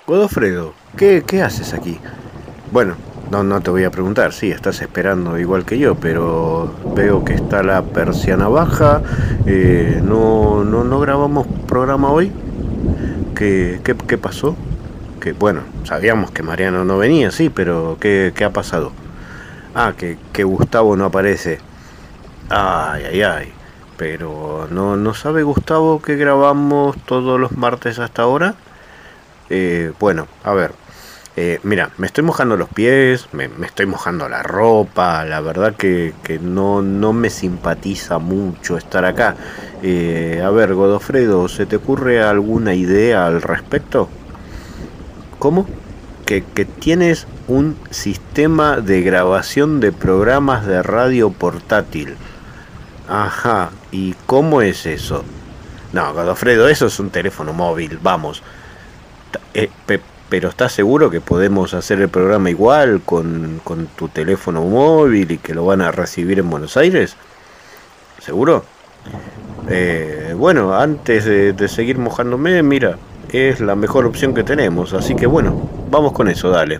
Godofredo, ¿qué haces aquí? Bueno, no te voy a preguntar, sí, estás esperando igual que yo, pero veo que está la persiana baja. No grabamos programa hoy. ¿Qué pasó? Que bueno, sabíamos que Mariano no venía, sí, pero ¿qué ha pasado? Ah, que Gustavo no aparece. Ay. Pero ¿no sabe Gustavo que grabamos todos los martes hasta ahora? Bueno, a ver. Mira, me estoy mojando los pies, me estoy mojando la ropa, la verdad que no me simpatiza mucho estar acá. A ver, Godofredo, ¿se te ocurre alguna idea al respecto? ¿Cómo? Que tienes un sistema de grabación de programas de radio portátil. Ajá, ¿y cómo es eso? No, Godofredo, eso es un teléfono móvil, vamos. Pero ¿estás seguro que podemos hacer el programa igual con tu teléfono móvil y que lo van a recibir en Buenos Aires? ¿Seguro? Bueno, antes de seguir mojándome, mira, es la mejor opción que tenemos, así que bueno, vamos con eso, dale.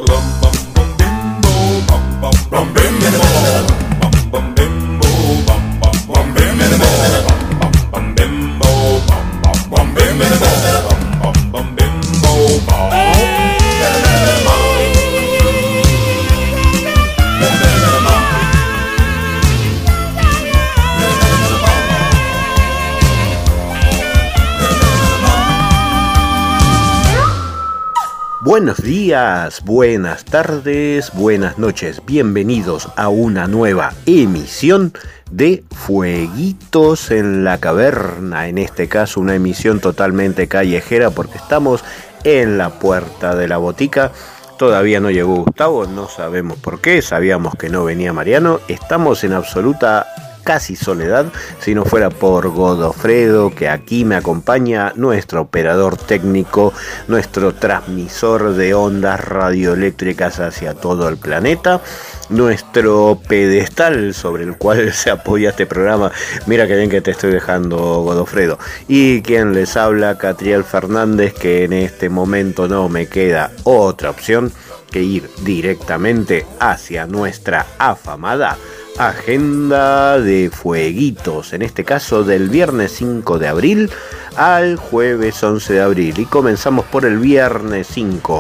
Buenos días, buenas tardes, buenas noches, bienvenidos a una nueva emisión de Fueguitos en la Caverna, en este caso una emisión totalmente callejera porque estamos en la puerta de la botica. Todavía no llegó Gustavo, no sabemos por qué, sabíamos que no venía Mariano, estamos en absoluta casi soledad, si no fuera por Godofredo, que aquí me acompaña, nuestro operador técnico, nuestro transmisor de ondas radioeléctricas hacia todo el planeta, nuestro pedestal sobre el cual se apoya este programa. Mira que bien que te estoy dejando, Godofredo. Y quien les habla, Catriel Fernández, que en este momento no me queda otra opción que ir directamente hacia nuestra afamada agenda de fueguitos, en este caso del viernes 5 de abril al jueves 11 de abril. Y comenzamos por el viernes 5,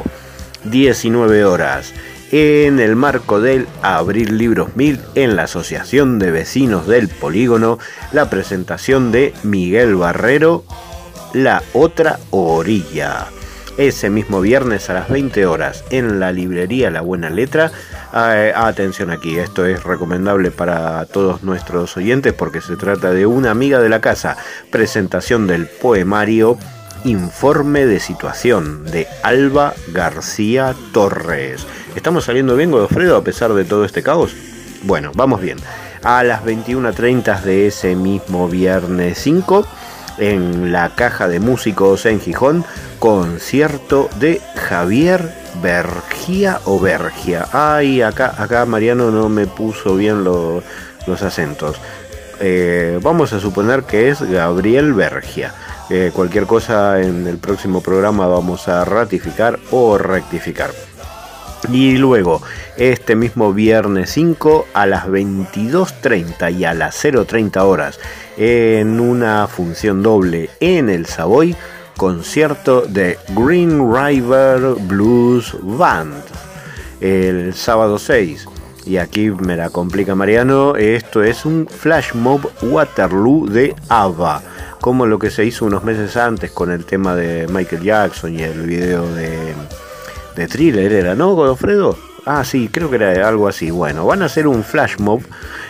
19 horas, en el marco del Abril Libros 1000, en la Asociación de Vecinos del Polígono, la presentación de Miguel Barrero, La Otra Orilla. Ese mismo viernes a las 20 horas en la librería La Buena Letra. Atención aquí, esto es recomendable para todos nuestros oyentes porque se trata de una amiga de la casa. Presentación del poemario Informe de Situación de Alba García Torres. ¿Estamos saliendo bien, Godofredo, a pesar de todo este caos? Bueno, vamos bien. A las 21:30 de ese mismo viernes 5, en la Caja de Músicos en Gijón, concierto de Javier Bergia o Bergia. Ay, acá Mariano no me puso bien los acentos. Vamos a suponer que es Gabriel Bergia. Cualquier cosa en el próximo programa vamos a ratificar o rectificar. Y luego, este mismo viernes 5 a las 22:30 y a las 0:30 horas, en una función doble en el Savoy, concierto de Green River Blues Band. El sábado 6, y aquí me la complica Mariano, esto es un flash mob Waterloo de ABBA, como lo que se hizo unos meses antes con el tema de Michael Jackson y el video de Thriller, ¿era, no, Godofredo? Ah, sí, creo que era algo así. Bueno, van a hacer un flash mob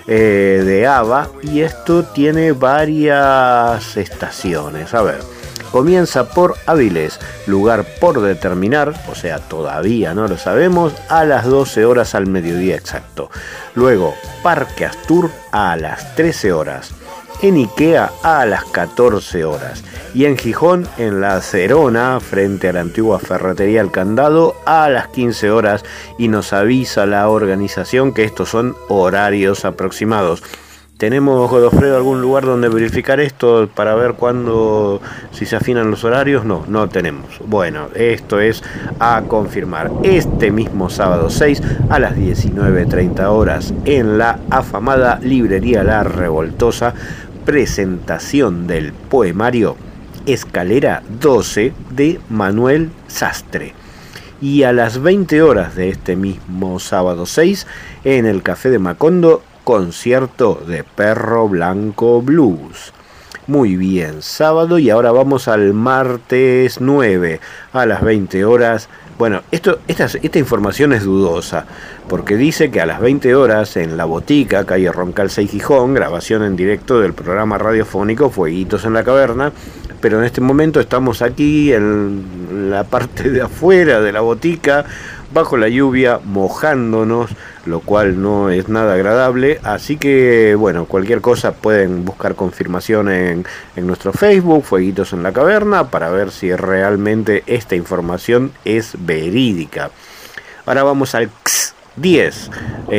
de ABBA y esto tiene varias estaciones. A ver, comienza por Avilés, lugar por determinar, o sea, todavía no lo sabemos, a las 12 horas al mediodía exacto. Luego, Parque Astur a las 13 horas. En Ikea a las 14 horas y en Gijón, en La Cerona, frente a la antigua ferretería El Candado, a las 15 horas, y nos avisa la organización que estos son horarios aproximados. ¿Tenemos, Godofredo, algún lugar donde verificar esto para ver cuándo, si se afinan los horarios? No, no tenemos. Bueno, esto es a confirmar. Este mismo sábado 6 a las 19:30 horas en la afamada librería La Revoltosa, presentación del poemario Escalera 12 de Manuel Sastre. Y a las 20 horas de este mismo sábado 6 en el Café de Macondo, concierto de Perro Blanco Blues. Muy bien, sábado, y ahora vamos al martes 9 a las 20 horas. Bueno, esta información es dudosa, porque dice que a las 20 horas en La Botica, calle Roncal 6 Gijón, grabación en directo del programa radiofónico Fueguitos en la Caverna, pero en este momento estamos aquí en la parte de afuera de La Botica, bajo la lluvia, mojándonos, lo cual no es nada agradable. Así que, bueno, cualquier cosa pueden buscar confirmación en nuestro Facebook, Fueguitos en la Caverna, para ver si realmente esta información es verídica. Ahora vamos al 10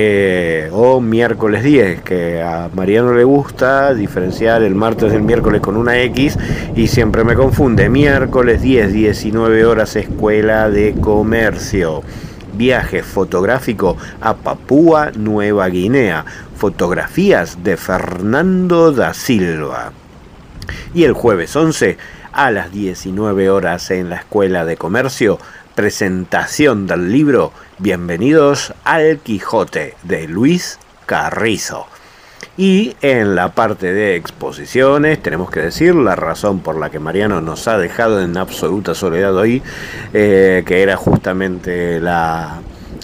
o miércoles 10, que a Mariano le gusta diferenciar el martes del miércoles con una X y siempre me confunde. Miércoles 10, 19 horas, Escuela de Comercio. Viaje fotográfico a Papúa Nueva Guinea. Fotografías de Fernando da Silva. Y el jueves 11 a las 19 horas en la Escuela de Comercio, presentación del libro Bienvenidos al Quijote de Luis Carrizo. Y en la parte de exposiciones tenemos que decir la razón por la que Mariano nos ha dejado en absoluta soledad hoy, que era justamente la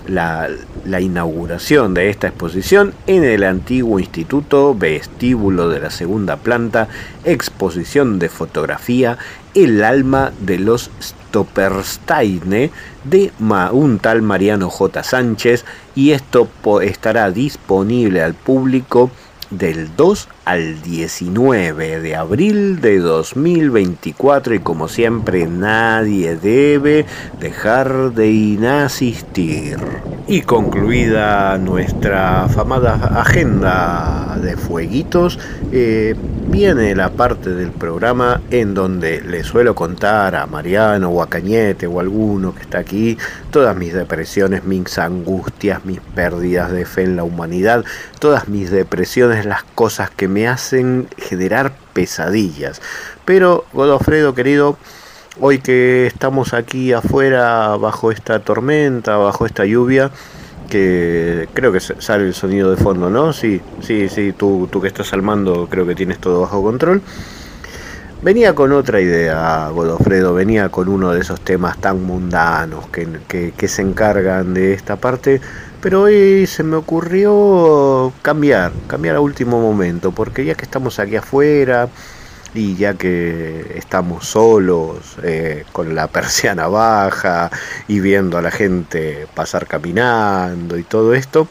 inauguración de esta exposición en el antiguo instituto, vestíbulo de la segunda planta, exposición de fotografía El alma de los Stoppersteine de un tal Mariano J. Sánchez, y esto estará disponible al público del 2 al 19 de abril de 2024, y como siempre nadie debe dejar de asistir. Y concluida nuestra afamada agenda de fueguitos, viene la parte del programa en donde le suelo contar a Mariano o a Cañete o a alguno que está aquí todas mis depresiones, mis angustias, mis pérdidas de fe en la humanidad, todas mis depresiones, las cosas que me hacen generar pesadillas. Pero, Godofredo querido, hoy que estamos aquí afuera bajo esta tormenta, bajo esta lluvia, que creo que sale el sonido de fondo, ¿no? Sí, tú que estás al mando, creo que tienes todo bajo control. Venía con otra idea, Godofredo, venía con uno de esos temas tan mundanos que se encargan de esta parte, pero hoy se me ocurrió cambiar a último momento, porque ya que estamos aquí afuera y ya que estamos solos, con la persiana baja y viendo a la gente pasar caminando y todo esto,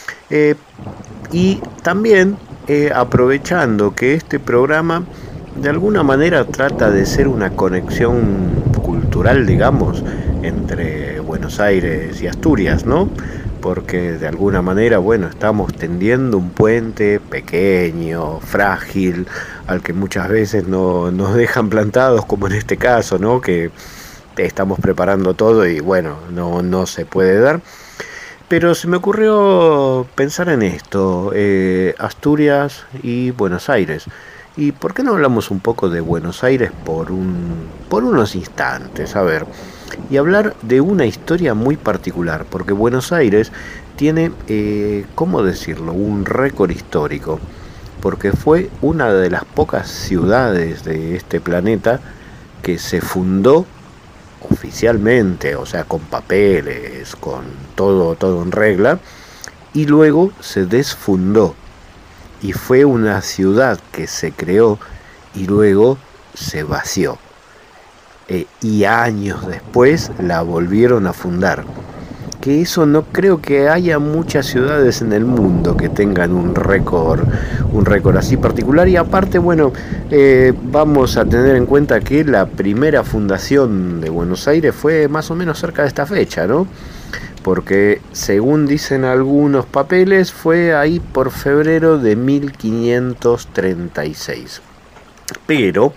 y también aprovechando que este programa de alguna manera trata de ser una conexión cultural, digamos, entre Buenos Aires y Asturias, ¿no? Porque de alguna manera, bueno, estamos tendiendo un puente pequeño, frágil, al que muchas veces no nos dejan plantados, como en este caso, ¿no? Que estamos preparando todo y bueno, no se puede dar. Pero se me ocurrió pensar en esto, Asturias y Buenos Aires. ¿Y por qué no hablamos un poco de Buenos Aires por unos instantes? A ver, y hablar de una historia muy particular, porque Buenos Aires tiene, ¿cómo decirlo?, un récord histórico, porque fue una de las pocas ciudades de este planeta que se fundó oficialmente, o sea, con papeles, con todo en regla, y luego se desfundó. Y fue una ciudad que se creó y luego se vació. Y años después la volvieron a fundar. Que eso no creo que haya muchas ciudades en el mundo que tengan un récord así particular. Y aparte, bueno, vamos a tener en cuenta que la primera fundación de Buenos Aires fue más o menos cerca de esta fecha, ¿no? porque según dicen algunos papeles fue ahí por febrero de 1536. Pero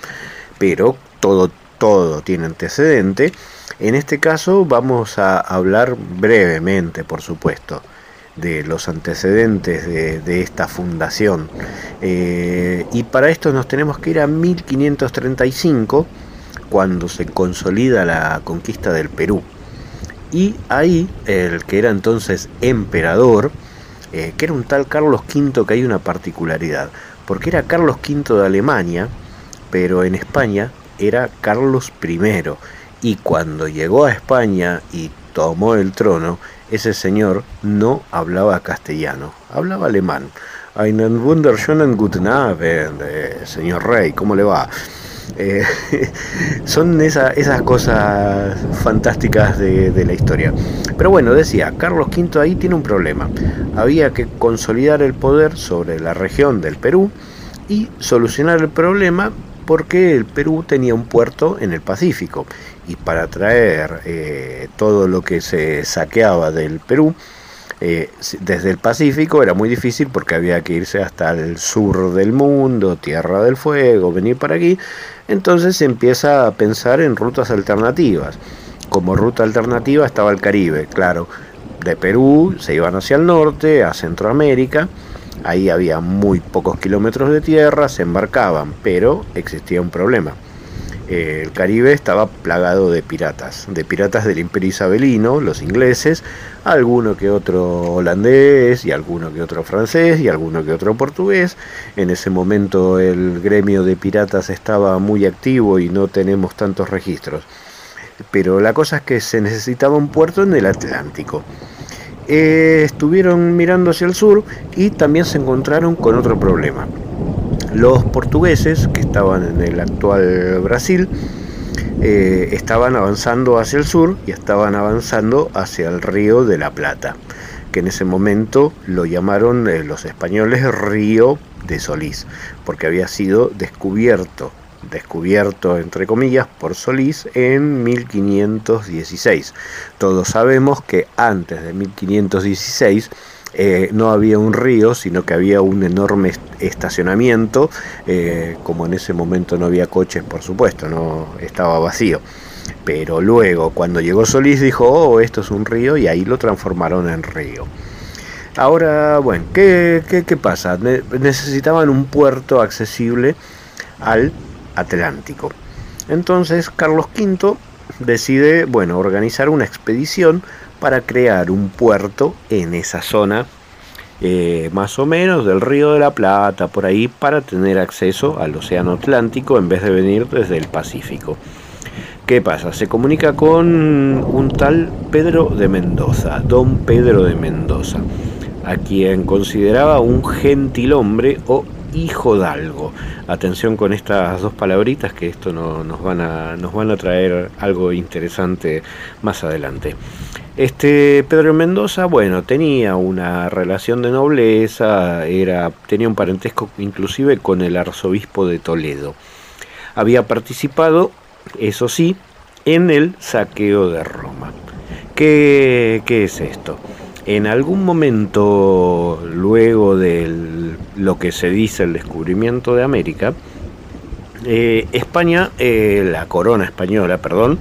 todo tiene antecedente. En este caso vamos a hablar brevemente, por supuesto, de los antecedentes de esta fundación. Y para esto nos tenemos que ir a 1535, cuando se consolida la conquista del Perú. Y ahí, el que era entonces emperador, que era un tal Carlos V, que hay una particularidad, porque era Carlos V de Alemania, pero en España era Carlos I. Y cuando llegó a España y tomó el trono, ese señor no hablaba castellano, hablaba alemán. Einen wunderschönen guten Abend, señor rey, ¿cómo le va? Son esas cosas fantásticas de la historia. Pero bueno, decía, Carlos V ahí tiene un problema. Había que consolidar el poder sobre la región del Perú y solucionar el problema porque el Perú tenía un puerto en el Pacífico, y para traer todo lo que se saqueaba del Perú desde el Pacífico era muy difícil, porque había que irse hasta el sur del mundo, Tierra del Fuego, venir para aquí. Entonces se empieza a pensar en rutas alternativas. Como ruta alternativa estaba el Caribe, claro. De Perú se iban hacia el norte, a Centroamérica. Ahí había muy pocos kilómetros de tierra, se embarcaban, pero existía un problema. El Caribe estaba plagado de piratas del Imperio Isabelino, los ingleses, alguno que otro holandés, y alguno que otro francés, y alguno que otro portugués. En ese momento el gremio de piratas estaba muy activo y no tenemos tantos registros. Pero la cosa es que se necesitaba un puerto en el Atlántico. Estuvieron mirando hacia el sur y también se encontraron con otro problema. Los portugueses, que estaban en el actual Brasil, estaban avanzando hacia el sur y estaban avanzando hacia el río de la Plata, que en ese momento lo llamaron los españoles Río de Solís, porque había sido descubierto entre comillas por Solís en 1516. Todos sabemos que antes de 1516 no había un río, sino que había un enorme estacionamiento. Como en ese momento no había coches, por supuesto, no estaba vacío. Pero luego, cuando llegó Solís, dijo, oh, esto es un río, y ahí lo transformaron en río. Ahora, bueno, ¿qué pasa? Necesitaban un puerto accesible al Atlántico. Entonces Carlos V decide, organizar una expedición para crear un puerto en esa zona, más o menos del Río de la Plata, por ahí, para tener acceso al Océano Atlántico en vez de venir desde el Pacífico. ¿Qué pasa? Se comunica con un tal Pedro de Mendoza, don Pedro de Mendoza, a quien consideraba un gentilhombre o hijodalgo. Atención con estas dos palabritas, que esto nos van a traer algo interesante más adelante. Pedro Mendoza, tenía una relación de nobleza, tenía un parentesco inclusive con el arzobispo de Toledo. Había participado, eso sí, en el saqueo de Roma. ¿Qué es esto? En algún momento, luego de lo que se dice el descubrimiento de América, la corona española,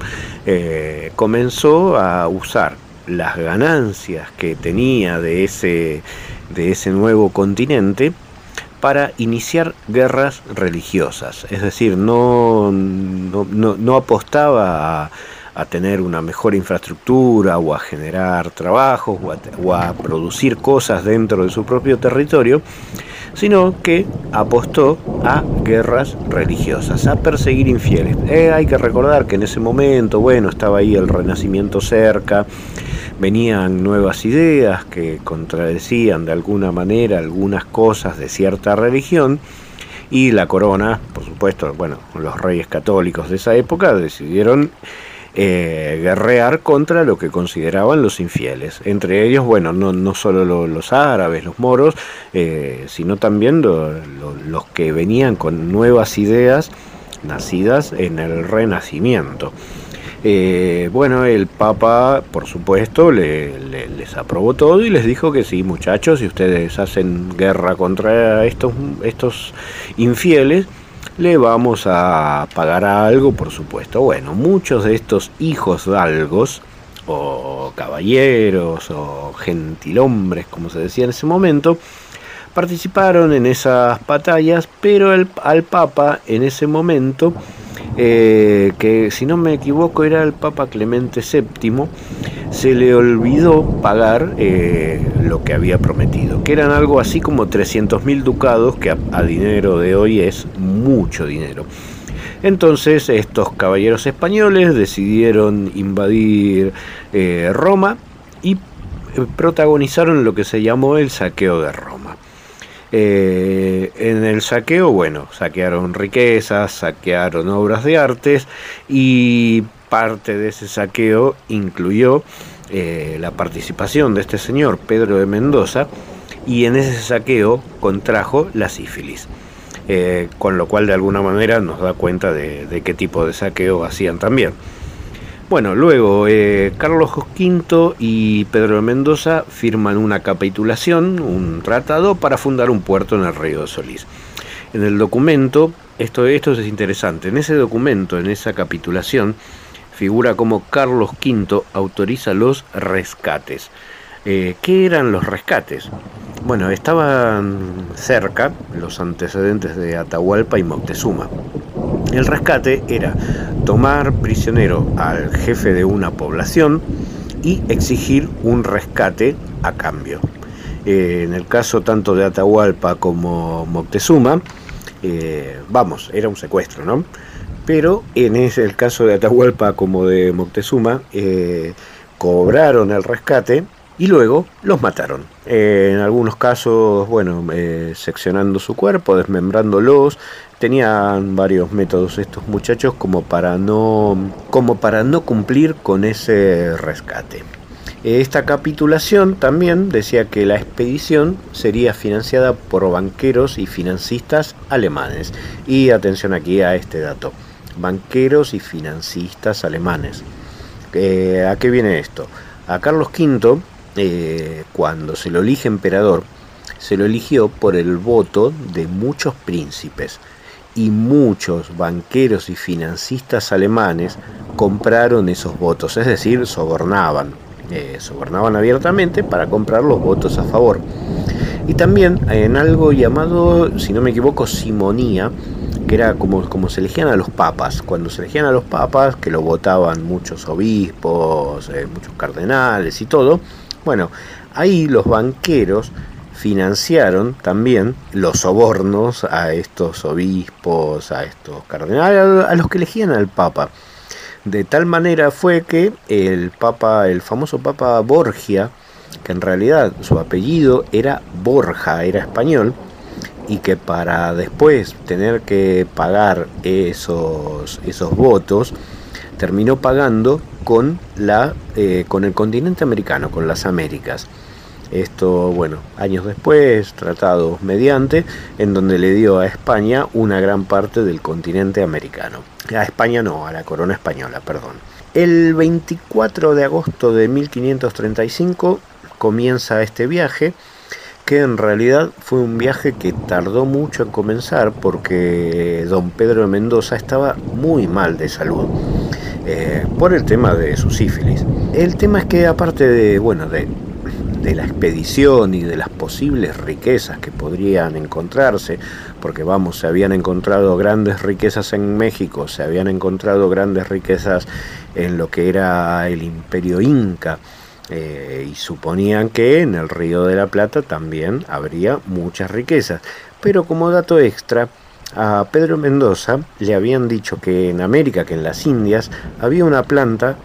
comenzó a usar las ganancias que tenía de ese nuevo continente para iniciar guerras religiosas. Es decir, no apostaba a tener una mejor infraestructura o a generar trabajos o a producir cosas dentro de su propio territorio, sino que apostó a guerras religiosas, a perseguir infieles. Hay que recordar que en ese momento, estaba ahí el Renacimiento cerca, venían nuevas ideas que contradecían de alguna manera algunas cosas de cierta religión, y la corona, por supuesto, los reyes católicos de esa época decidieron guerrear contra lo que consideraban los infieles, entre ellos, no solo los árabes, los moros, sino también los que venían con nuevas ideas nacidas en el Renacimiento. Bueno, el Papa, por supuesto, les aprobó todo y les dijo que sí, muchachos, si ustedes hacen guerra contra estos infieles, le vamos a pagar algo, por supuesto. Bueno, muchos de estos hijos dalgos, o caballeros, o gentilhombres, como se decía en ese momento, participaron en esas batallas, pero al Papa en ese momento, que si no me equivoco era el Papa Clemente VII, se le olvidó pagar lo que había prometido, que eran algo así como 300.000 ducados, que a dinero de hoy es mucho dinero. Entonces estos caballeros españoles decidieron invadir Roma y protagonizaron lo que se llamó el saqueo de Roma. En el saqueo, bueno, saquearon riquezas, saquearon obras de artes, y parte de ese saqueo incluyó la participación de este señor Pedro de Mendoza, y en ese saqueo contrajo la sífilis. Con lo cual de alguna manera nos da cuenta de qué tipo de saqueo hacían también. Bueno, luego Carlos V y Pedro de Mendoza firman una capitulación, un tratado para fundar un puerto en el río de Solís. En el documento, esto es interesante, en ese documento, en esa capitulación, figura como Carlos V autoriza los rescates. ¿Qué eran los rescates? Bueno, estaban cerca los antecedentes de Atahualpa y Moctezuma. El rescate era tomar prisionero al jefe de una población y exigir un rescate a cambio. En el caso tanto de Atahualpa como Moctezuma, era un secuestro, ¿no? Pero en el caso de Atahualpa como de Moctezuma, cobraron el rescate y luego los mataron. En algunos casos, seccionando su cuerpo, desmembrándolos. Tenían varios métodos estos muchachos como para no cumplir con ese rescate. Esta capitulación también decía que la expedición sería financiada por banqueros y financistas alemanes. Y atención aquí a este dato: banqueros y financistas alemanes. ¿A qué viene esto? A Carlos V, cuando se lo elige emperador, se lo eligió por el voto de muchos príncipes, y muchos banqueros y financistas alemanes compraron esos votos, es decir, sobornaban abiertamente para comprar los votos a favor. Y también en algo llamado, si no me equivoco, simonía, que era como se elegían a los papas. Cuando se elegían a los papas, que lo votaban muchos obispos, muchos cardenales y todo, bueno, ahí los banqueros financiaron también los sobornos a estos obispos, a estos cardenales, a los que elegían al Papa. De tal manera fue que el famoso Papa Borgia, que en realidad su apellido era Borja, era español, y que para después tener que pagar esos votos, terminó pagando con el continente americano, con las Américas. Esto, años después, tratados mediante, en donde le dio a España una gran parte del continente americano. A España no, a la corona española, perdón. El 24 de agosto de 1535 comienza este viaje, que en realidad fue un viaje que tardó mucho en comenzar porque don Pedro de Mendoza estaba muy mal de salud, por el tema de su sífilis. El tema es que aparte de la expedición y de las posibles riquezas que podrían encontrarse, porque se habían encontrado grandes riquezas en México, se habían encontrado grandes riquezas en lo que era el Imperio Inca, y suponían que en el Río de la Plata también habría muchas riquezas. Pero como dato extra, a Pedro Mendoza le habían dicho que en América, que en las Indias, había una planta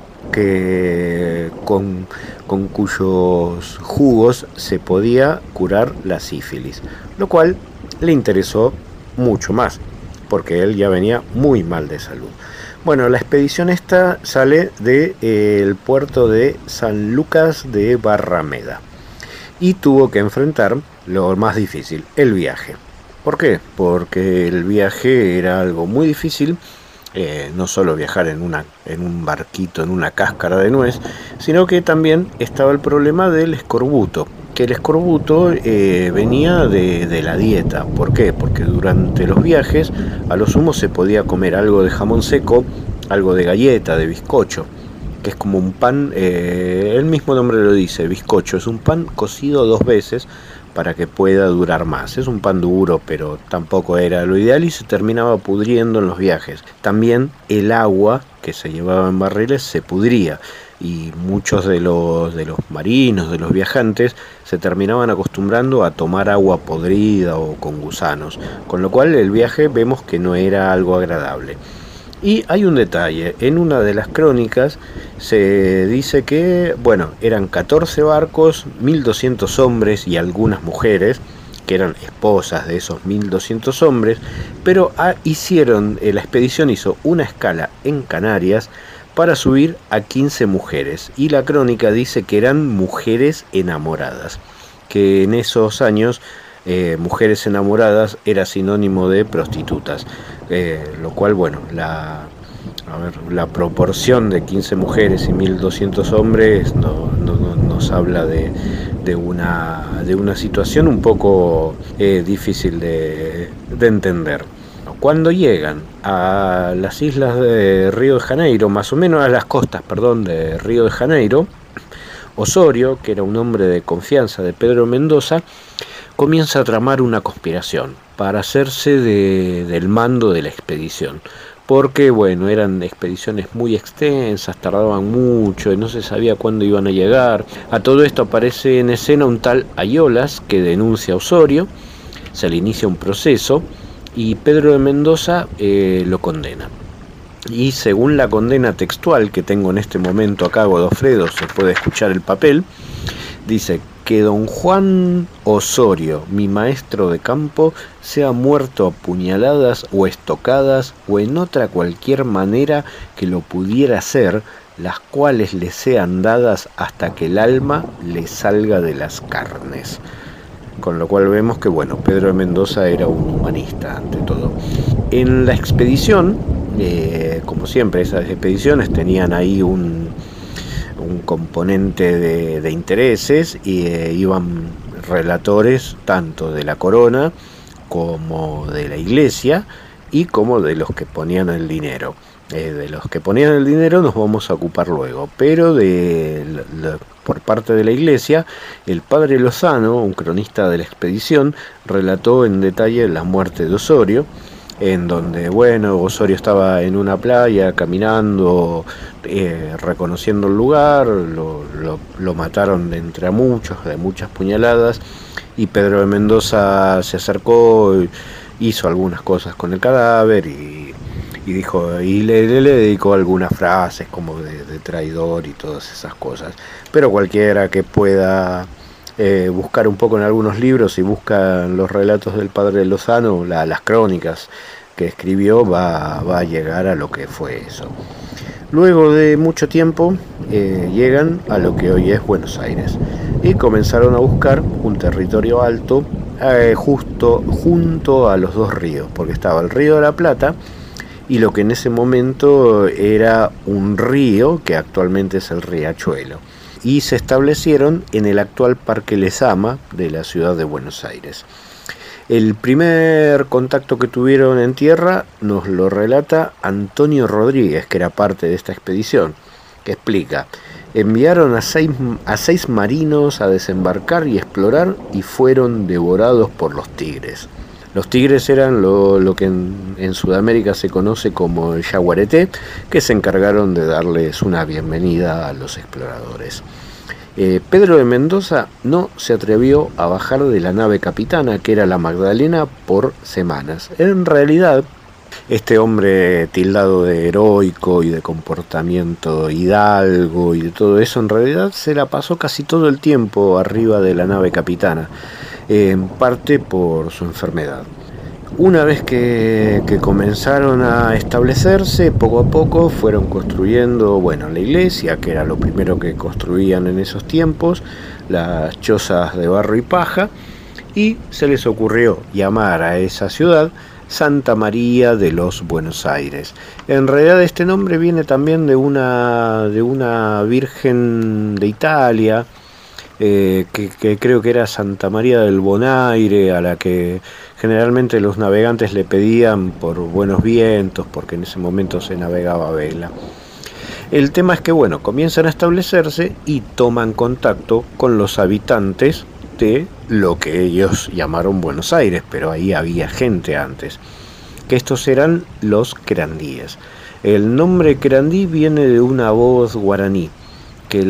con cuyos jugos se podía curar la sífilis, lo cual le interesó mucho más, porque él ya venía muy mal de salud. Bueno, la expedición esta sale del puerto de San Lucas de Barrameda y tuvo que enfrentar lo más difícil, el viaje. ¿Por qué? Porque el viaje era algo muy difícil, no solo viajar en un barquito, en una cáscara de nuez, sino que también estaba el problema del escorbuto, que el escorbuto venía de la dieta. ¿Por qué? Porque durante los viajes a lo sumo se podía comer algo de jamón seco, algo de galleta, de bizcocho, que es como un pan, el mismo nombre lo dice, bizcocho, es un pan cocido 2 veces para que pueda durar más. Es un pan duro, pero tampoco era lo ideal y se terminaba pudriendo en los viajes. También el agua que se llevaba en barriles se pudría y muchos de los marinos, de los viajantes, se terminaban acostumbrando a tomar agua podrida o con gusanos, con lo cual el viaje vemos que no era algo agradable. Y hay un detalle, en una de las crónicas se dice que, bueno, eran 14 barcos, 1200 hombres y algunas mujeres, que eran esposas de esos 1200 hombres, pero la expedición hizo una escala en Canarias para subir a 15 mujeres, y la crónica dice que eran mujeres enamoradas, que en esos años mujeres enamoradas era sinónimo de prostitutas, lo cual, bueno, la proporción de 15 mujeres y 1200 hombres nos habla de una situación un poco difícil de entender. Cuando llegan a las islas de Río de Janeiro, más o menos a las costas, perdón, de Río de Janeiro, Osorio, que era un hombre de confianza de Pedro Mendoza, comienza a tramar una conspiración para hacerse del mando de la expedición. Porque, bueno, eran expediciones muy extensas, tardaban mucho y no se sabía cuándo iban a llegar. A todo esto aparece en escena un tal Ayolas que denuncia a Osorio, se le inicia un proceso y Pedro de Mendoza lo condena. Y según la condena textual que tengo en este momento acá, Godofredo, se puede escuchar el papel, dice que don Juan Osorio, mi maestro de campo, sea muerto a puñaladas o estocadas o en otra cualquier manera que lo pudiera hacer, las cuales le sean dadas hasta que el alma le salga de las carnes. Con lo cual vemos que, bueno, Pedro de Mendoza era un humanista ante todo. En la expedición, como siempre, esas expediciones tenían ahí un componente de intereses y iban relatores tanto de la corona como de la iglesia y como de los que ponían el dinero. De los que ponían el dinero nos vamos a ocupar luego, pero por parte de la iglesia, el padre Lozano, un cronista de la expedición, relató en detalle la muerte de Osorio, en donde, bueno, Osorio estaba en una playa caminando, reconociendo el lugar, lo mataron de entre a muchos, de muchas puñaladas, y Pedro de Mendoza se acercó, hizo algunas cosas con el cadáver y dijo, y le dedicó algunas frases como de traidor y todas esas cosas. Pero cualquiera que pueda buscar un poco en algunos libros y busca los relatos del padre Lozano, las crónicas que escribió, va a llegar a lo que fue eso. Luego de mucho tiempo llegan a lo que hoy es Buenos Aires y comenzaron a buscar un territorio alto justo junto a los dos ríos, porque estaba el río de la Plata y lo que en ese momento era un río que actualmente es el Riachuelo, y se establecieron en el actual Parque Lezama de la ciudad de Buenos Aires. El primer contacto que tuvieron en tierra nos lo relata Antonio Rodríguez, que era parte de esta expedición, que explica: enviaron a seis marinos a desembarcar y explorar y fueron devorados por los tigres. Los tigres eran lo que en Sudamérica se conoce como el yaguareté, que se encargaron de darles una bienvenida a los exploradores. Pedro de Mendoza no se atrevió a bajar de la nave capitana, que era la Magdalena, por semanas. En realidad, este hombre tildado de heroico y de comportamiento hidalgo y de todo eso, en realidad se la pasó casi todo el tiempo arriba de la nave capitana, en parte por su enfermedad. Una vez que comenzaron a establecerse, poco a poco fueron construyendo, bueno, la iglesia, que era lo primero que construían en esos tiempos, las chozas de barro y paja, y se les ocurrió llamar a esa ciudad Santa María de los Buenos Aires. En realidad este nombre viene también de una virgen de Italia, que creo que era Santa María del Bonaire, a la que generalmente los navegantes le pedían por buenos vientos, porque en ese momento se navegaba a vela. El tema es que, bueno, comienzan a establecerse y toman contacto con los habitantes de lo que ellos llamaron Buenos Aires, pero ahí había gente antes, que estos eran los querandíes. El nombre querandí viene de una voz guaraní, que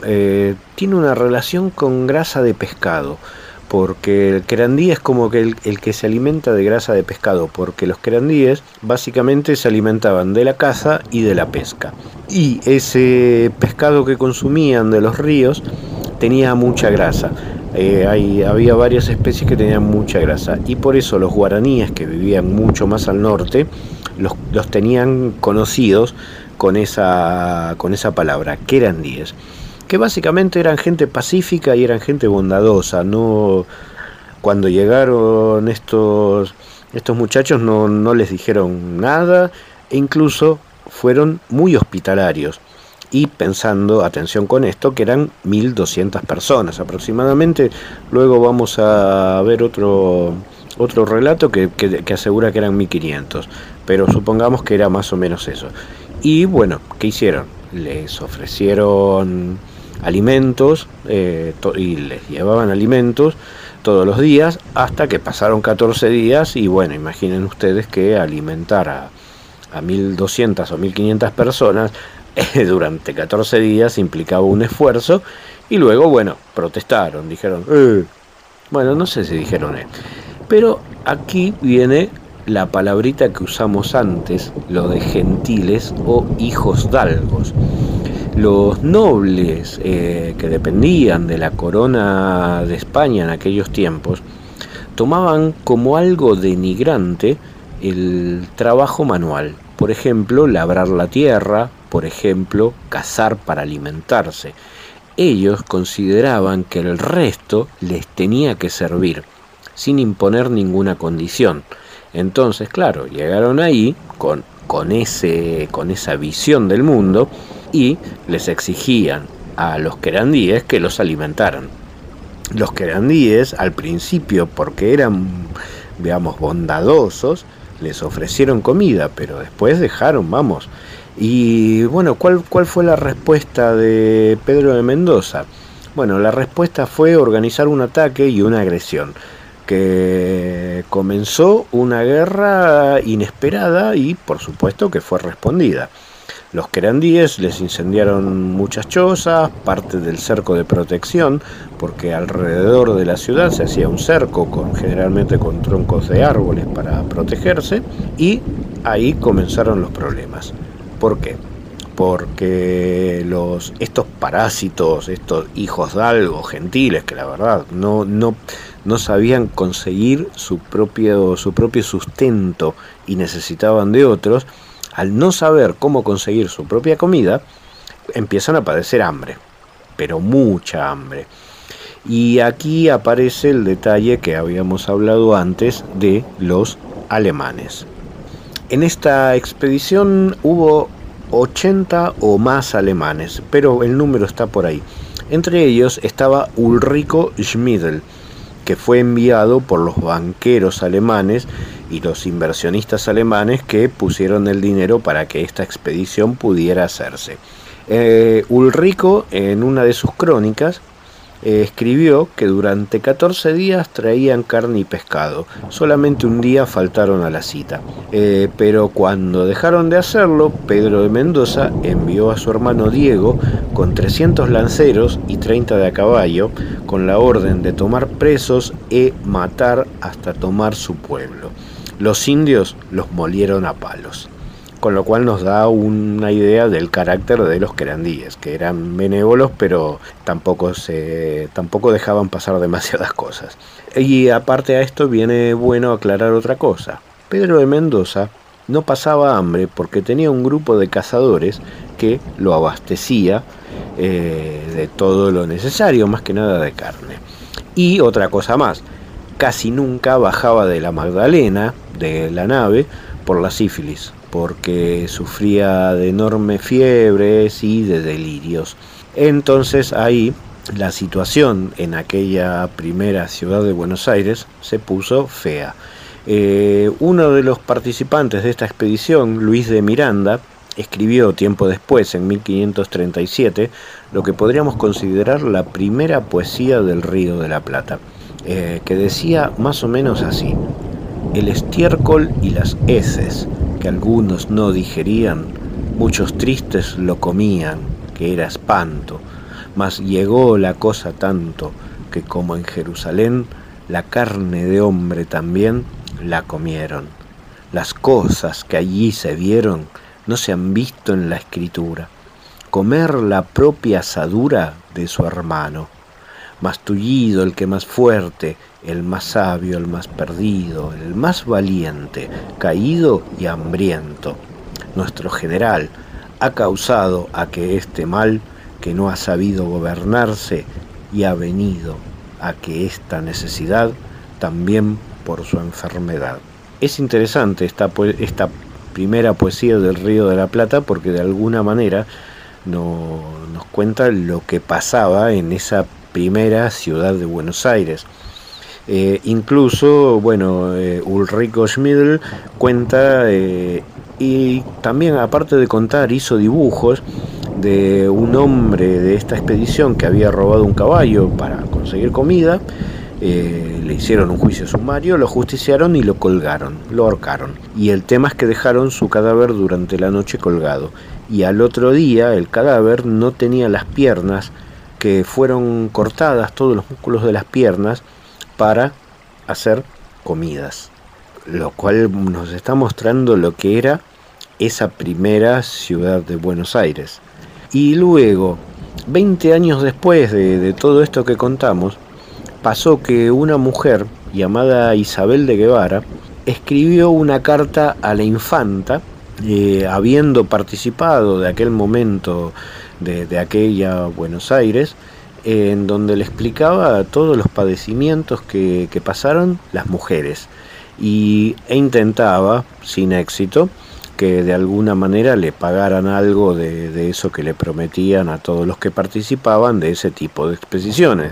tiene una relación con grasa de pescado, porque el querandí es como que el que se alimenta de grasa de pescado, porque los querandíes básicamente se alimentaban de la caza y de la pesca, y ese pescado que consumían de los ríos tenía mucha grasa. Había varias especies que tenían mucha grasa, y por eso los guaraníes, que vivían mucho más al norte, los tenían conocidos con esa palabra, querandíes, que básicamente eran gente pacífica y eran gente bondadosa. No, cuando llegaron estos muchachos no les dijeron nada, e incluso fueron muy hospitalarios. Y pensando, atención con esto, que eran 1200 personas aproximadamente. Luego vamos a ver otro relato que asegura que eran 1500, pero supongamos que era más o menos eso. Y bueno, ¿qué hicieron? Les ofrecieron alimentos, y les llevaban alimentos todos los días, hasta que pasaron 14 días, y bueno, imaginen ustedes que alimentar a 1200 o 1500 personas durante 14 días implicaba un esfuerzo. Y luego, bueno, protestaron, dijeron, bueno, no sé si dijeron, pero aquí viene la palabrita que usamos antes, lo de gentiles o hijosdalgos. Los nobles que dependían de la corona de España en aquellos tiempos tomaban como algo denigrante el trabajo manual. Por ejemplo, labrar la tierra, por ejemplo, cazar para alimentarse. Ellos consideraban que el resto les tenía que servir, sin imponer ninguna condición. Entonces, claro, llegaron ahí con esa visión del mundo, y les exigían a los querandíes que los alimentaran. Los querandíes, al principio, porque eran, digamos, bondadosos, les ofrecieron comida, pero después dejaron, vamos. Y bueno, ¿cuál fue la respuesta de Pedro de Mendoza? Bueno, la respuesta fue organizar un ataque y una agresión, que comenzó una guerra inesperada y por supuesto que fue respondida. Los querandíes les incendiaron muchas chozas, parte del cerco de protección, porque alrededor de la ciudad se hacía un cerco generalmente con troncos de árboles para protegerse, y ahí comenzaron los problemas. ¿Por qué? Porque estos parásitos, estos hijosdalgos gentiles, que la verdad no sabían conseguir su propio sustento y necesitaban de otros, al no saber cómo conseguir su propia comida, empiezan a padecer hambre, pero mucha hambre. Y aquí aparece el detalle que habíamos hablado antes de los alemanes. En esta expedición hubo 80 o más alemanes, pero el número está por ahí. Entre ellos estaba Ulrico Schmidl, que fue enviado por los banqueros alemanes y los inversionistas alemanes que pusieron el dinero para que esta expedición pudiera hacerse. Ulrico, en una de sus crónicas, escribió que durante 14 días traían carne y pescado. Solamente un día faltaron a la cita. Pero cuando dejaron de hacerlo, Pedro de Mendoza envió a su hermano Diego con 300 lanceros y 30 de a caballo, con la orden de tomar presos e matar hasta tomar su pueblo. Los indios los molieron a palos. Con lo cual nos da una idea del carácter de los querandíes, que eran benévolos, pero tampoco dejaban pasar demasiadas cosas. Y aparte a esto viene bueno aclarar otra cosa. Pedro de Mendoza no pasaba hambre porque tenía un grupo de cazadores que lo abastecía de todo lo necesario, más que nada de carne. Y otra cosa más, casi nunca bajaba de la Magdalena, de la nave, por la sífilis, porque sufría de enormes fiebres y de delirios. Entonces ahí la situación en aquella primera ciudad de Buenos Aires se puso fea. Uno de los participantes de esta expedición, Luis de Miranda, escribió tiempo después, en 1537, lo que podríamos considerar la primera poesía del Río de la Plata, que decía más o menos así: el estiércol y las heces, que algunos no digerían, muchos tristes lo comían, que era espanto, mas llegó la cosa tanto, que como en Jerusalén, la carne de hombre también la comieron. Las cosas que allí se vieron no se han visto en la escritura. Comer la propia asadura de su hermano. Más tullido el que más fuerte, el más sabio, el más perdido, el más valiente, caído y hambriento. Nuestro general ha causado a que este mal, que no ha sabido gobernarse, y ha venido a que esta necesidad también por su enfermedad. Es interesante esta primera poesía del Río de la Plata porque de alguna manera nos cuenta lo que pasaba en esa primera ciudad de Buenos Aires. Incluso, Ulrico Schmidl cuenta y también, aparte de contar, hizo dibujos de un hombre de esta expedición que había robado un caballo para conseguir comida. Le hicieron un juicio sumario, lo justiciaron y lo colgaron, lo ahorcaron. Y el tema es que dejaron su cadáver durante la noche colgado. Y al otro día el cadáver no tenía las piernas, que fueron cortadas, todos los músculos de las piernas, para hacer comidas. Lo cual nos está mostrando lo que era esa primera ciudad de Buenos Aires. Y luego, 20 años después de todo esto que contamos, pasó que una mujer llamada Isabel de Guevara escribió una carta a la infanta, habiendo participado de aquel momento de aquella Buenos Aires, en donde le explicaba todos los padecimientos que pasaron las mujeres e intentaba, sin éxito, que de alguna manera le pagaran algo de eso que le prometían a todos los que participaban de ese tipo de expediciones,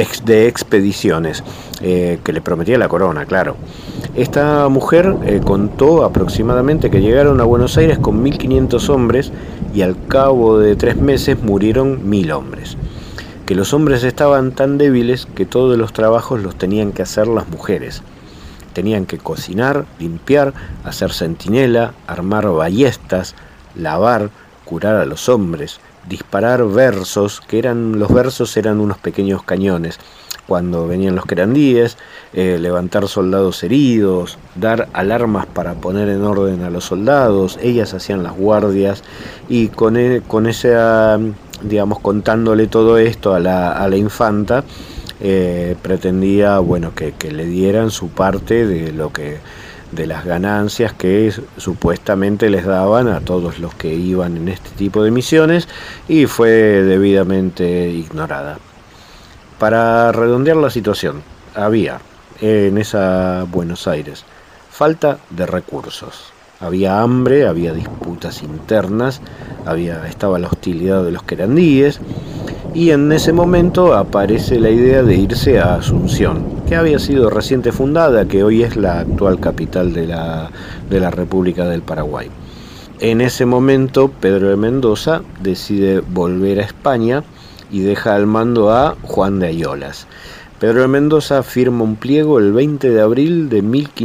que le prometía la corona, claro. Esta mujer contó aproximadamente que llegaron a Buenos Aires con 1.500 hombres y al cabo de 3 meses murieron 1.000 hombres. Que los hombres estaban tan débiles que todos los trabajos los tenían que hacer las mujeres. Tenían que cocinar, limpiar, hacer centinela, armar ballestas, lavar, curar a los hombres, disparar versos, los versos eran unos pequeños cañones cuando venían los querandíes, levantar soldados heridos, dar alarmas para poner en orden a los soldados. Ellas hacían las guardias y con esa, contándole todo esto a la infanta, pretendía que le dieran su parte de las ganancias que supuestamente les daban a todos los que iban en este tipo de misiones, y fue debidamente ignorada. Para redondear la situación, había en esa Buenos Aires falta de recursos. Había hambre, había disputas internas, estaba la hostilidad de los querandíes, y en ese momento aparece la idea de irse a Asunción, que había sido reciente fundada, que hoy es la actual capital de la República del Paraguay. En ese momento Pedro de Mendoza decide volver a España y deja al mando a Juan de Ayolas. Pedro de Mendoza firma un pliego el 20 de abril de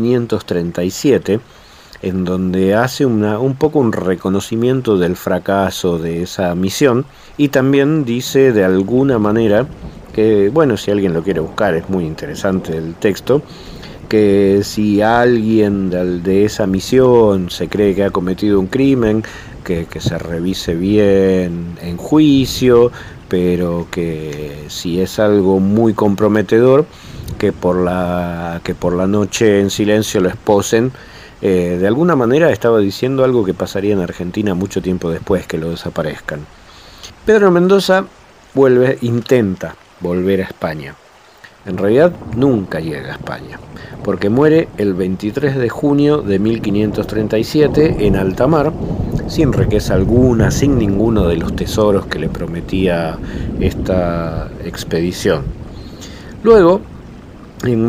1537, en donde hace un poco un reconocimiento del fracaso de esa misión, y también dice de alguna manera que, si alguien lo quiere buscar, es muy interesante el texto, que si alguien de esa misión se cree que ha cometido un crimen, que se revise bien en juicio, pero que si es algo muy comprometedor, que por la noche en silencio lo esposen. De alguna manera estaba diciendo algo que pasaría en Argentina mucho tiempo después, que lo desaparezcan. Pedro Mendoza intenta volver a España, En realidad nunca llega a España, porque muere el 23 de junio de 1537 en alta mar, sin riqueza alguna, sin ninguno de los tesoros que le prometía esta expedición. Luego, en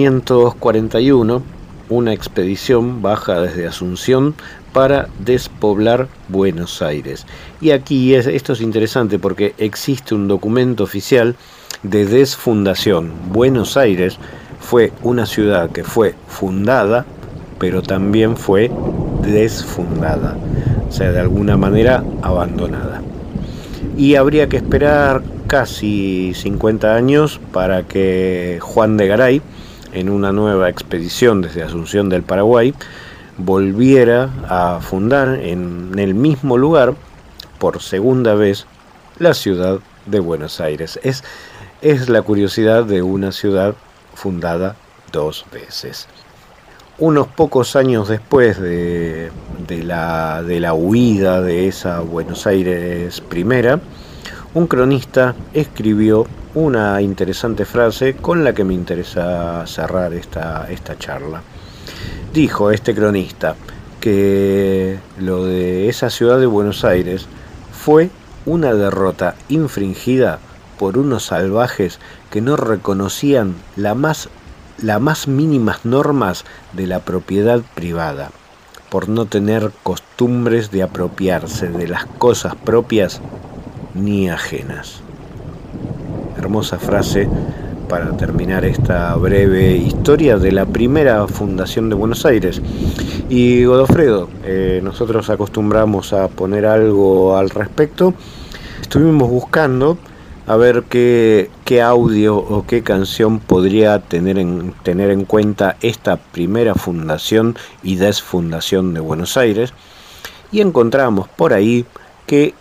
1541, una expedición baja desde Asunción para despoblar Buenos Aires. Y aquí esto es interesante porque existe un documento oficial de desfundación. Buenos Aires fue una ciudad que fue fundada, pero también fue desfundada, o sea, de alguna manera abandonada. Y habría que esperar casi 50 años para que Juan de Garay, en una nueva expedición desde Asunción del Paraguay, volviera a fundar en el mismo lugar, por segunda vez, la ciudad de Buenos Aires. Es la curiosidad de una ciudad fundada 2 veces. Unos pocos años después de la huida de esa Buenos Aires primera, un cronista escribió una interesante frase con la que me interesa cerrar esta charla. Dijo este cronista que lo de esa ciudad de Buenos Aires fue una derrota infringida por unos salvajes que no reconocían las más mínimas normas de la propiedad privada, por no tener costumbres de apropiarse de las cosas propias ni ajenas. Hermosa frase para terminar esta breve historia de la primera fundación de Buenos Aires. Y Godofredo, nosotros acostumbramos a poner algo al respecto. Estuvimos buscando a ver qué audio o qué canción podría tener en cuenta esta primera fundación y desfundación de Buenos Aires, y encontramos por ahí que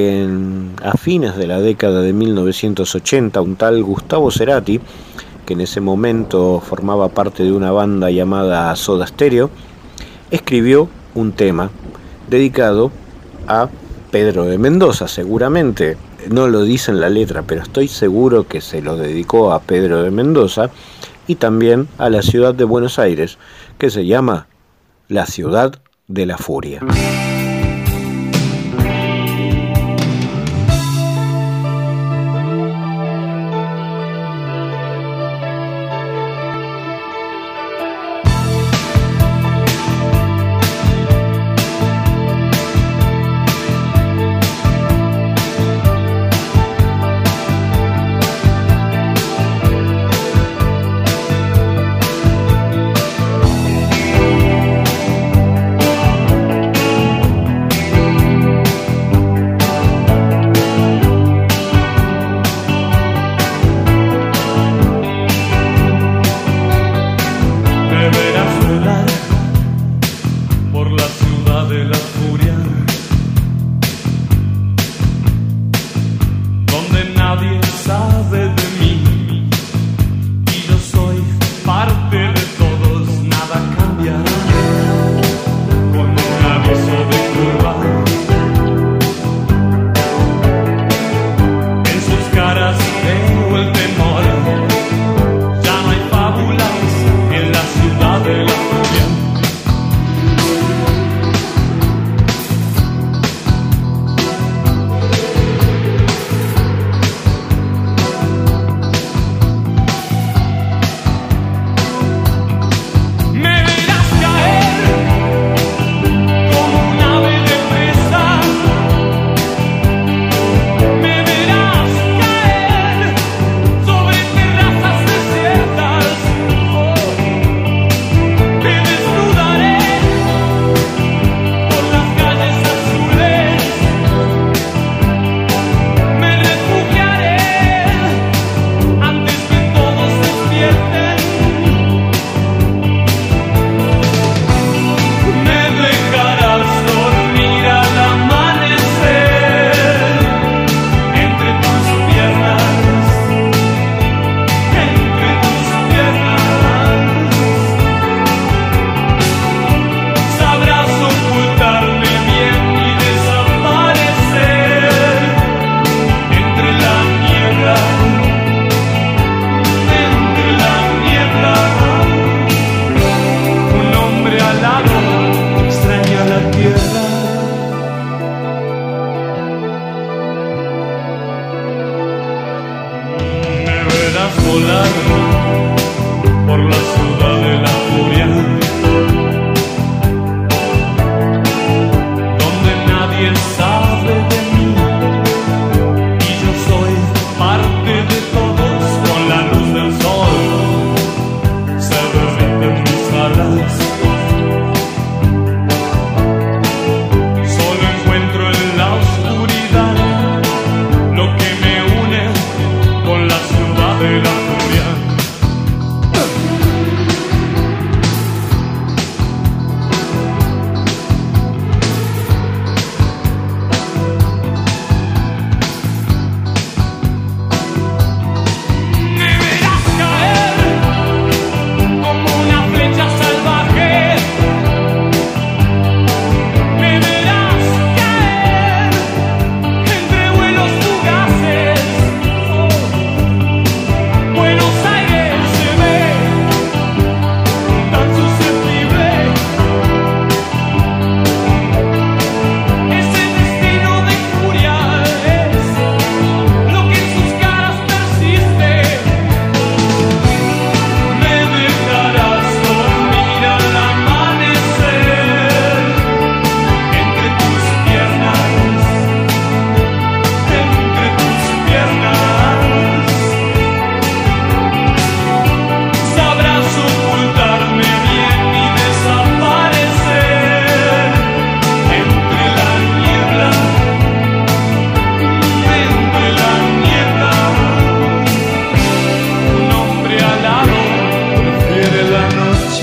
a fines de la década de 1980 un tal Gustavo Cerati, que en ese momento formaba parte de una banda llamada Soda Stereo, escribió un tema dedicado a Pedro de Mendoza. Seguramente no lo dice en la letra, pero estoy seguro que se lo dedicó a Pedro de Mendoza y también a la ciudad de Buenos Aires, que se llama La Ciudad de la Furia. pasar por la ciudad de la furia, donde nadie sabe de mí y yo soy parte de todos. Con la luz del sol se derriten mis alas. Solo encuentro en la oscuridad lo que me une con la ciudad de la furia. Me verás caer como una flecha salvaje. Me verás caer entre vuelos fugaces. Buenos Aires se ve tan susceptible. Ese destino de furia es lo que en sus caras persiste. Me dejarás dormir al amanecer entre tus piernas, entre tus piernas. Sabrás ocultarme bien y desaparecer entre la niebla, entre la niebla. Un hombre alado prefiere la noche.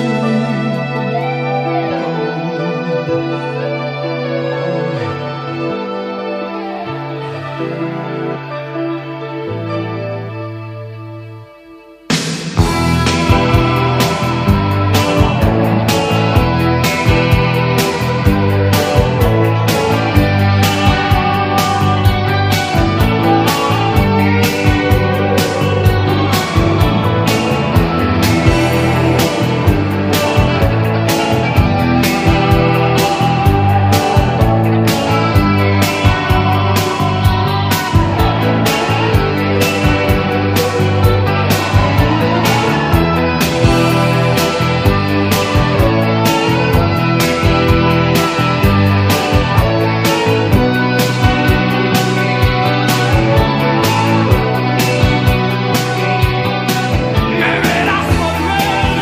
Me verás volver.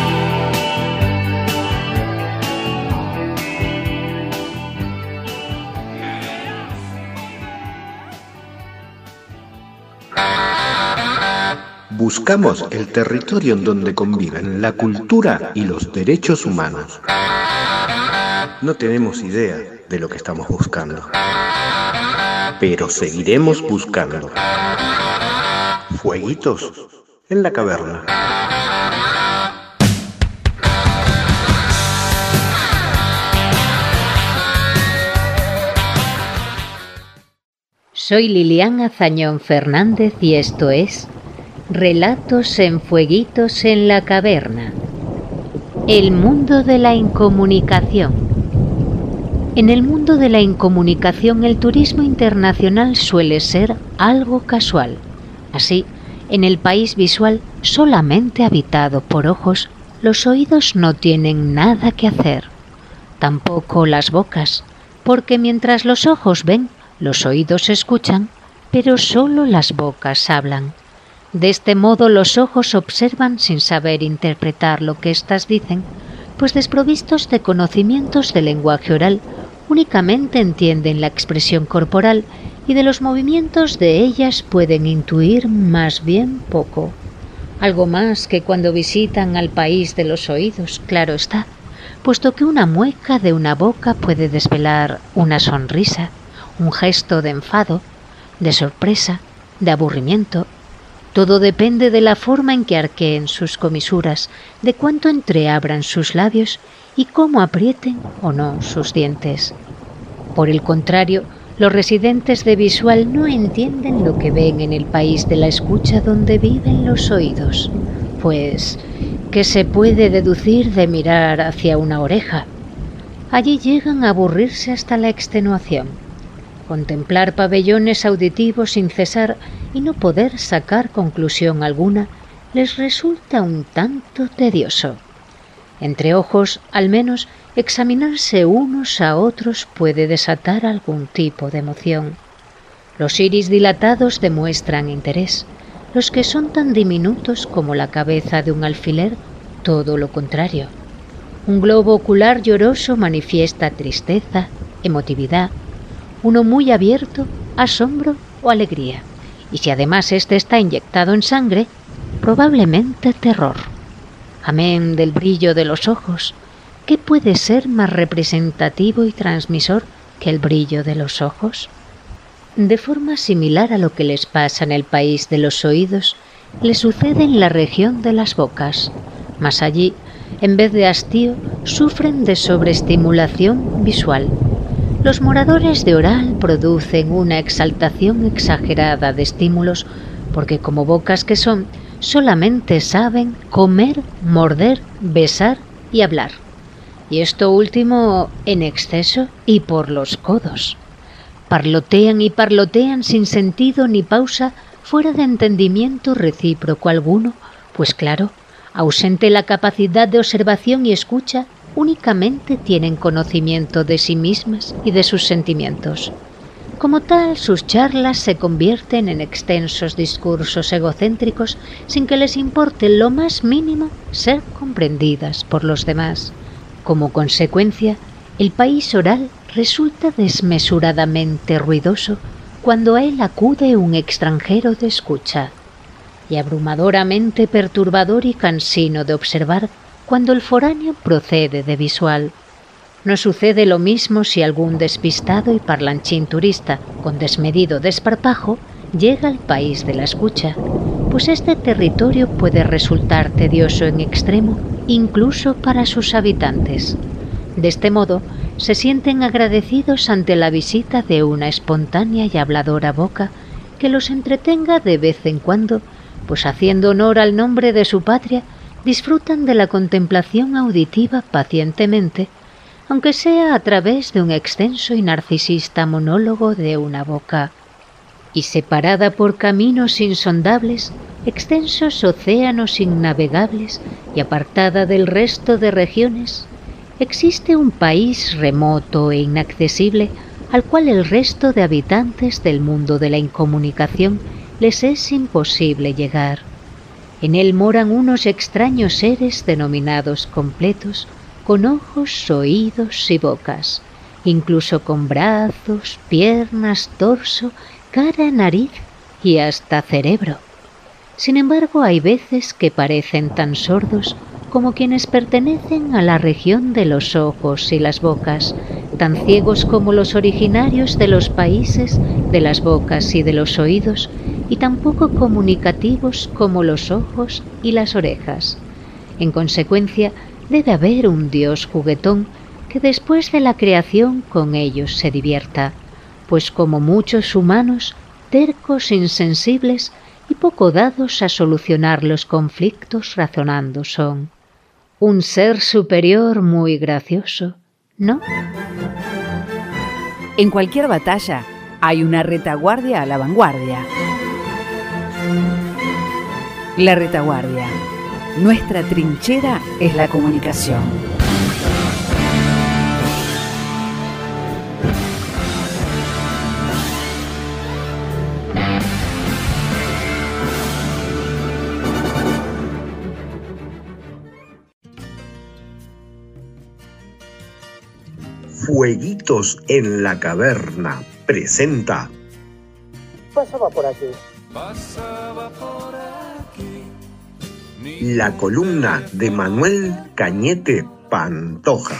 Buscamos el territorio en donde conviven la cultura y los derechos humanos. No tenemos idea de lo que estamos buscando, pero seguiremos buscando. Fueguitos en la caverna. Soy Lilian Azañón Fernández y esto es Relatos en Fueguitos en la Caverna. El mundo de la incomunicación. En el mundo de la incomunicación el turismo internacional suele ser algo casual. Así, en el país visual solamente habitado por ojos, los oídos no tienen nada que hacer. Tampoco las bocas, porque mientras los ojos ven, los oídos escuchan, pero solo las bocas hablan. De este modo los ojos observan sin saber interpretar lo que éstas dicen, pues desprovistos de conocimientos del lenguaje oral, únicamente entienden la expresión corporal y de los movimientos de ellas pueden intuir más bien poco. Algo más que cuando visitan al país de los oídos, claro está, puesto que una mueca de una boca puede desvelar una sonrisa, un gesto de enfado, de sorpresa, de aburrimiento. Todo depende de la forma en que arqueen sus comisuras, de cuánto entreabran sus labios y cómo aprieten o no sus dientes. Por el contrario, los residentes de visual no entienden lo que ven en el país de la escucha donde viven los oídos, pues, ¿qué se puede deducir de mirar hacia una oreja? Allí llegan a aburrirse hasta la extenuación. Contemplar pabellones auditivos sin cesar y no poder sacar conclusión alguna les resulta un tanto tedioso. Entre ojos, al menos, examinarse unos a otros puede desatar algún tipo de emoción. Los iris dilatados demuestran interés. Los que son tan diminutos como la cabeza de un alfiler, todo lo contrario. Un globo ocular lloroso manifiesta tristeza, emotividad. Uno muy abierto, asombro o alegría. Y si además este está inyectado en sangre, probablemente terror. Amén del brillo de los ojos. ¿Qué puede ser más representativo y transmisor que el brillo de los ojos? De forma similar a lo que les pasa en el país de los oídos, les sucede en la región de las bocas. Mas allí, en vez de hastío, sufren de sobreestimulación visual. Los moradores de Oral producen una exaltación exagerada de estímulos porque, como bocas que son, solamente saben comer, morder, besar y hablar. Y esto último en exceso y por los codos. Parlotean y parlotean sin sentido ni pausa, fuera de entendimiento recíproco alguno, pues claro, ausente la capacidad de observación y escucha, únicamente tienen conocimiento de sí mismas y de sus sentimientos. Como tal, sus charlas se convierten en extensos discursos egocéntricos sin que les importe lo más mínimo ser comprendidas por los demás. Como consecuencia, el país oral resulta desmesuradamente ruidoso cuando a él acude un extranjero de escucha, y abrumadoramente perturbador y cansino de observar cuando el foráneo procede de visual. No sucede lo mismo si algún despistado y parlanchín turista con desmedido desparpajo llega al país de la escucha, pues este territorio puede resultar tedioso en extremo incluso para sus habitantes. De este modo, se sienten agradecidos ante la visita de una espontánea y habladora boca que los entretenga de vez en cuando, pues haciendo honor al nombre de su patria, disfrutan de la contemplación auditiva pacientemente, aunque sea a través de un extenso y narcisista monólogo de una boca. Y separada por caminos insondables, extensos océanos innavegables y apartada del resto de regiones, existe un país remoto e inaccesible al cual el resto de habitantes del mundo de la incomunicación les es imposible llegar. En él moran unos extraños seres denominados completos, con ojos, oídos y bocas, incluso con brazos, piernas, torso, cara, nariz y hasta cerebro. Sin embargo, hay veces que parecen tan sordos como quienes pertenecen a la región de los ojos y las bocas, tan ciegos como los originarios de los países de las bocas y de los oídos, y tan poco comunicativos como los ojos y las orejas. En consecuencia, debe haber un Dios juguetón que después de la creación con ellos se divierta, pues como muchos humanos, tercos, insensibles y poco dados a solucionar los conflictos razonando son. Un ser superior muy gracioso, ¿no? En cualquier batalla hay una retaguardia a la vanguardia. La retaguardia. Nuestra trinchera es la comunicación. Fueguitos en la Caverna presenta Pasaba por aquí. la columna de Manuel Cañete Pantoja.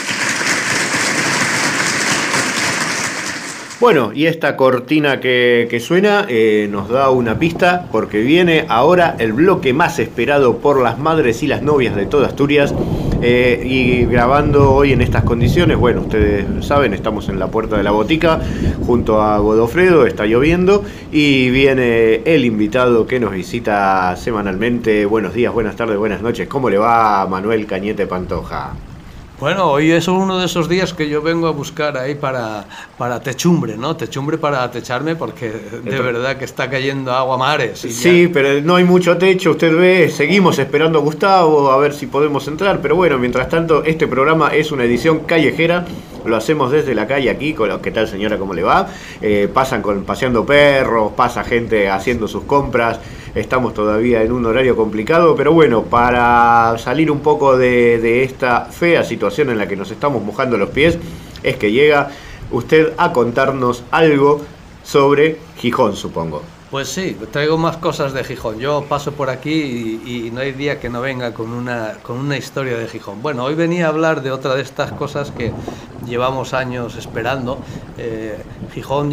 Bueno, y esta cortina que suena nos da una pista, porque viene ahora el bloque más esperado por las madres y las novias de toda Asturias. Y grabando hoy en estas condiciones, bueno, ustedes saben, estamos en la puerta de la botica junto a Godofredo, está lloviendo y viene el invitado que nos visita semanalmente. Buenos días, buenas tardes, buenas noches. ¿Cómo le va, Manuel Cañete Pantoja? Bueno, hoy es uno de esos días que yo vengo a buscar ahí para techumbre, ¿no? Techumbre para techarme porque de verdad que está cayendo agua a mares. Y sí, ya... pero no hay mucho techo, usted ve, seguimos esperando a Gustavo a ver si podemos entrar, pero bueno, mientras tanto, este programa es una edición callejera, lo hacemos desde la calle aquí, con ¿qué tal señora, cómo le va? Pasan paseando perros, pasa gente haciendo sus compras. Estamos todavía en un horario complicado, pero bueno, para salir un poco de esta fea situación en la que nos estamos mojando los pies, es que llega usted a contarnos algo sobre Gijón, supongo. Pues sí, traigo más cosas de Gijón. Yo paso por aquí y no hay día que no venga con una historia de Gijón. Bueno, hoy venía a hablar de otra de estas cosas que llevamos años esperando. Gijón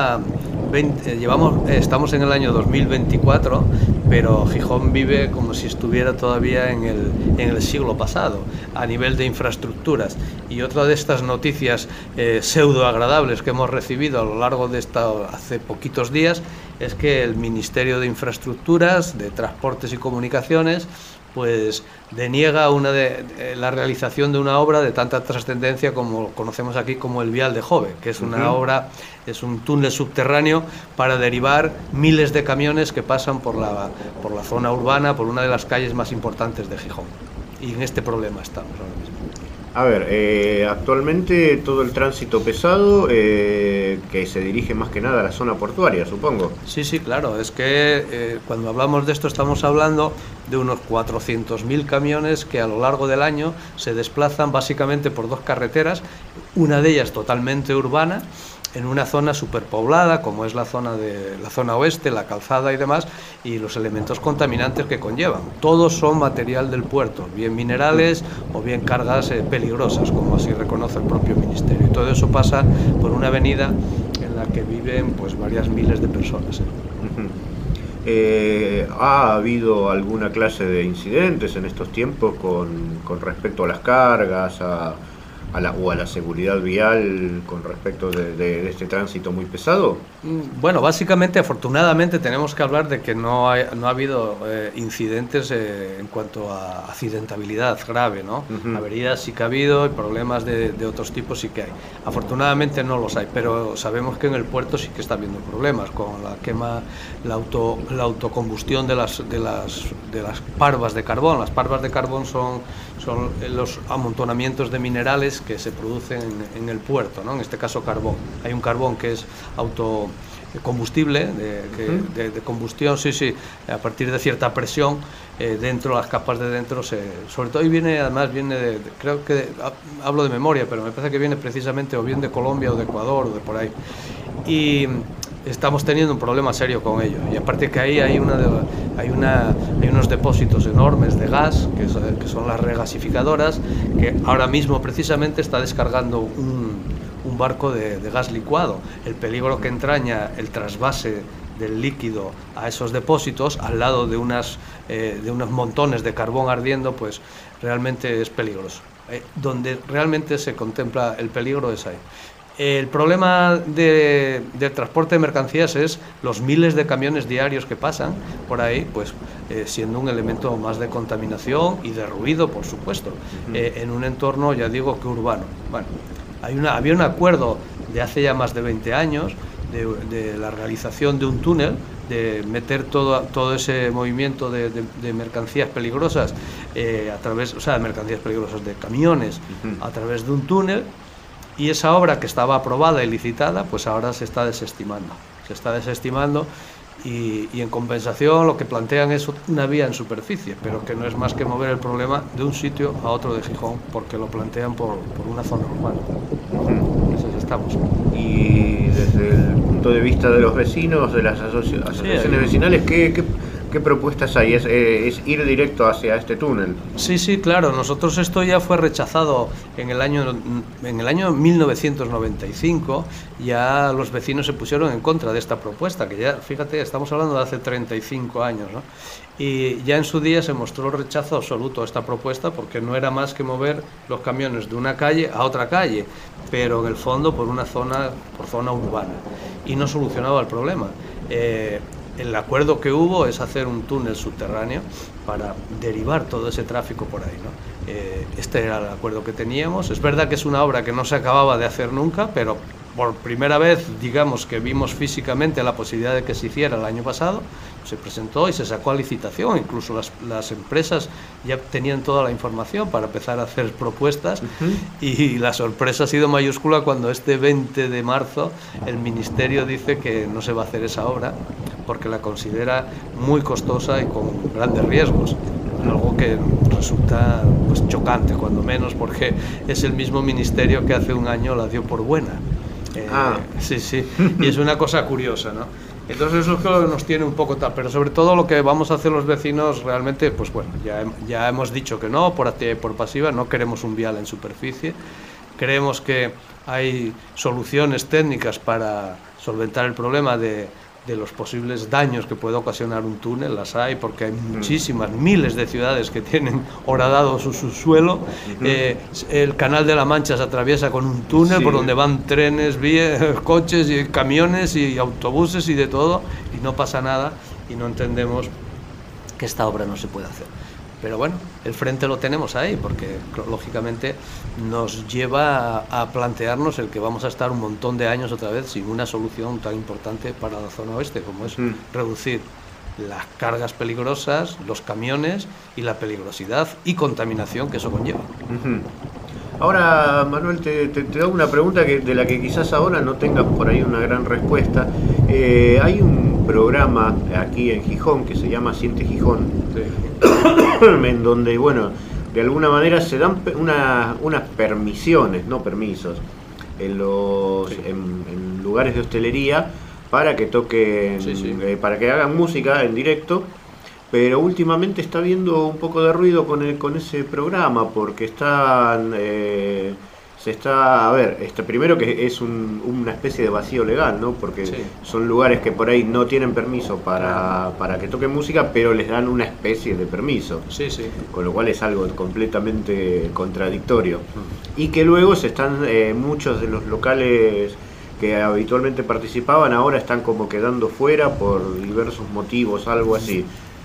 estamos en el año 2024, pero Gijón vive como si estuviera todavía en el siglo pasado, a nivel de infraestructuras. Y otra de estas noticias pseudo agradables que hemos recibido a lo largo de hace poquitos días es que el Ministerio de Infraestructuras, de Transportes y Comunicaciones, pues deniega la realización de una obra de tanta trascendencia como conocemos aquí como el Vial de Jove, que es una obra, es un túnel subterráneo para derivar miles de camiones que pasan por la zona urbana, por una de las calles más importantes de Gijón. Y en este problema estamos ahora mismo. A ver, actualmente todo el tránsito pesado que se dirige más que nada a la zona portuaria, supongo. Sí, claro, es que cuando hablamos de esto estamos hablando de unos 400.000 camiones que a lo largo del año se desplazan básicamente por dos carreteras, una de ellas totalmente urbana, en una zona superpoblada como es la zona oeste, la calzada y demás, y los elementos contaminantes que conllevan. Todos son material del puerto, bien minerales o bien cargas peligrosas, como así reconoce el propio ministerio. Y todo eso pasa por una avenida en la que viven pues varias miles de personas. ¿Ha habido alguna clase de incidentes en estos tiempos con respecto a las cargas, o a la seguridad vial con respecto de este tránsito muy pesado? Bueno, básicamente, afortunadamente, tenemos que hablar de que no ha habido incidentes en cuanto a accidentabilidad grave, ¿no? Averías sí que ha habido y problemas de otros tipos sí que hay. Afortunadamente no los hay, pero sabemos que en el puerto sí que está habiendo problemas con la quema, la autocombustión de las parvas de carbón. Las parvas de carbón son los amontonamientos de minerales que se producen en el puerto, ¿no? En este caso carbón. Hay un carbón que es autocombustible, de combustión, sí, a partir de cierta presión, dentro, las capas de dentro, sobre todo, y viene creo que, hablo de memoria, pero me parece que viene precisamente o bien de Colombia o de Ecuador o de por ahí. Y estamos teniendo un problema serio con ello, y aparte que ahí hay unos depósitos enormes de gas que son las regasificadoras, que ahora mismo precisamente está descargando un barco de gas licuado. El peligro que entraña el trasvase del líquido a esos depósitos al lado de unos montones de carbón ardiendo, pues realmente es peligroso. Donde realmente se contempla el peligro es ahí. El problema del transporte de mercancías es los miles de camiones diarios que pasan por ahí, pues siendo un elemento más de contaminación y de ruido, por supuesto, en un entorno, ya digo, que urbano. Bueno, había un acuerdo de hace ya más de 20 años de la realización de un túnel, de meter todo ese movimiento de mercancías peligrosas mercancías peligrosas de camiones a través de un túnel. Y esa obra que estaba aprobada y licitada, pues ahora se está desestimando. Y en compensación lo que plantean es una vía en superficie, pero que no es más que mover el problema de un sitio a otro de Gijón, porque lo plantean por una zona urbana. Eso estamos. Y desde el punto de vista de los vecinos, de las asociaciones vecinales, ¿qué propuestas hay? ¿Es ir directo hacia este túnel? Sí, claro. Nosotros esto ya fue rechazado en el año 1995. Ya los vecinos se pusieron en contra de esta propuesta, que ya, fíjate, estamos hablando de hace 35 años, ¿no? Y ya en su día se mostró rechazo absoluto a esta propuesta, porque no era más que mover los camiones de una calle a otra calle, pero en el fondo por zona urbana, y no solucionaba el problema. El acuerdo que hubo es hacer un túnel subterráneo para derivar todo ese tráfico por ahí, ¿no? Este era el acuerdo que teníamos. Es verdad que es una obra que no se acababa de hacer nunca, pero por primera vez, digamos, que vimos físicamente la posibilidad de que se hiciera el año pasado, se presentó y se sacó a licitación. Incluso las empresas ya tenían toda la información para empezar a hacer propuestas, y la sorpresa ha sido mayúscula cuando este 20 de marzo el Ministerio dice que no se va a hacer esa obra porque la considera muy costosa y con grandes riesgos. Algo que resulta pues chocante, cuando menos, porque es el mismo ministerio que hace un año la dio por buena. Sí, y es una cosa curiosa, ¿no? Entonces eso es lo que nos tiene un poco tal, pero sobre todo lo que vamos a hacer los vecinos realmente, pues bueno, ya hemos dicho que no, por activa y por pasiva, no queremos un vial en superficie, creemos que hay soluciones técnicas para solventar el problema de los posibles daños que puede ocasionar un túnel. Las hay, porque hay muchísimas, miles de ciudades que tienen horadado su subsuelo. El Canal de la Mancha se atraviesa con un túnel por donde van trenes, coches y camiones y autobuses y de todo, y no pasa nada, y no entendemos que esta obra no se puede hacer. Pero bueno, el frente lo tenemos ahí, porque lógicamente nos lleva a plantearnos el que vamos a estar un montón de años otra vez sin una solución tan importante para la zona oeste, como es reducir las cargas peligrosas, los camiones y la peligrosidad y contaminación que eso conlleva. Ahora, Manuel, te hago una pregunta de la que quizás ahora no tengas por ahí una gran respuesta. Hay un programa aquí en Gijón que se llama Siente Gijón, en donde, bueno, de alguna manera se dan unas permisiones, no permisos, en lugares de hostelería para que toquen, para que hagan música en directo. Pero últimamente está habiendo un poco de ruido con ese programa, porque primero que es una especie de vacío legal, ¿no? Porque son lugares que por ahí no tienen permiso para que toquen música, pero les dan una especie de permiso. Con lo cual es algo completamente contradictorio. Y que luego muchos de los locales que habitualmente participaban ahora están como quedando fuera por diversos motivos, algo así.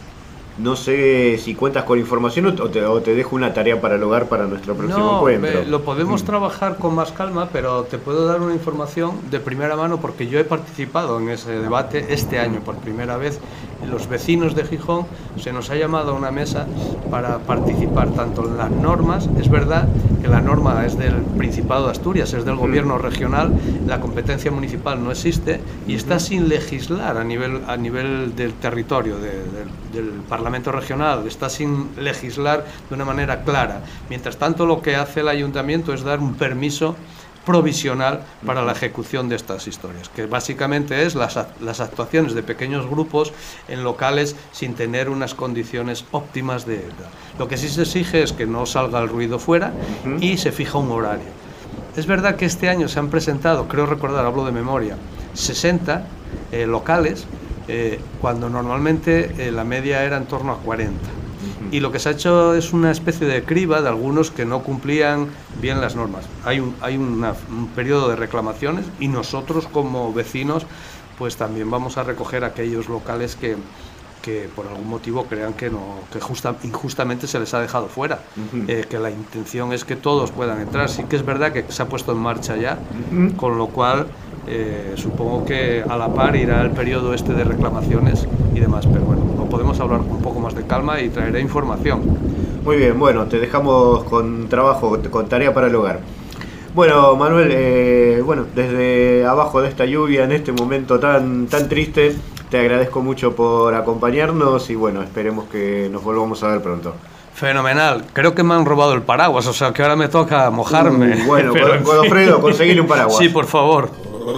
No sé si cuentas con información o te dejo una tarea para el hogar para nuestro próximo encuentro. Lo podemos trabajar con más calma, pero te puedo dar una información de primera mano, porque yo he participado en ese debate este año por primera vez. Los vecinos de Gijón se nos ha llamado a una mesa para participar tanto en las normas. Es verdad que la norma es del Principado de Asturias, es del gobierno regional, la competencia municipal no existe y está sin legislar a nivel del territorio, del Parlamento regional, está sin legislar de una manera clara. Mientras tanto, lo que hace el ayuntamiento es dar un permiso provisional para la ejecución de estas historias, que básicamente es las actuaciones de pequeños grupos en locales sin tener unas condiciones óptimas de... Lo que sí se exige es que no salga el ruido fuera y se fija un horario. Es verdad que este año se han presentado, creo recordar, hablo de memoria, 60 locales, cuando normalmente la media era en torno a 40. Y lo que se ha hecho es una especie de criba de algunos que no cumplían bien las normas. Hay un periodo de reclamaciones, y nosotros como vecinos pues también vamos a recoger aquellos locales que por algún motivo crean que injustamente se les ha dejado fuera. Que la intención es que todos puedan entrar. Sí que es verdad que se ha puesto en marcha ya, con lo cual supongo que a la par irá el periodo este de reclamaciones y demás, pero bueno, lo podemos hablar con un poco más de calma y traeré información. Muy bien, bueno, te dejamos con trabajo, con tarea para el hogar. Bueno, Manuel, desde abajo de esta lluvia, en este momento tan triste, te agradezco mucho por acompañarnos y bueno, esperemos que nos volvamos a ver pronto. Fenomenal, creo que me han robado el paraguas, o sea que ahora me toca mojarme. Bueno, Godofredo, conseguile un paraguas. Sí, por favor.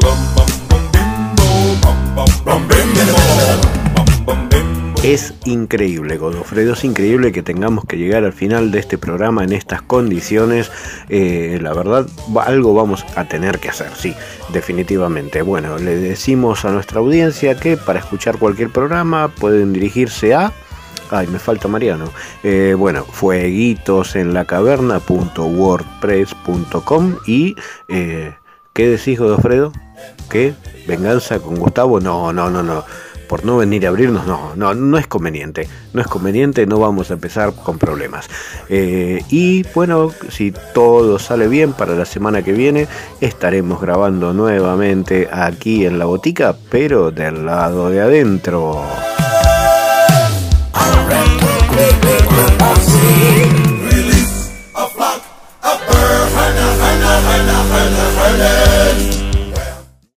Es increíble, Godofredo, es increíble que tengamos que llegar al final de este programa en estas condiciones. La verdad, algo vamos a tener que hacer, sí, definitivamente. Bueno, le decimos a nuestra audiencia que para escuchar cualquier programa pueden dirigirse a... Ay, me falta Mariano. fueguitosenlacaverna.wordpress.com y... ¿qué decís, Godofredo? ¿Qué? ¿Venganza con Gustavo? No. por no venir a abrirnos, no es conveniente, no vamos a empezar con problemas. Y bueno, si todo sale bien, para la semana que viene estaremos grabando nuevamente aquí en la botica, pero del lado de adentro. Release a flock of birds,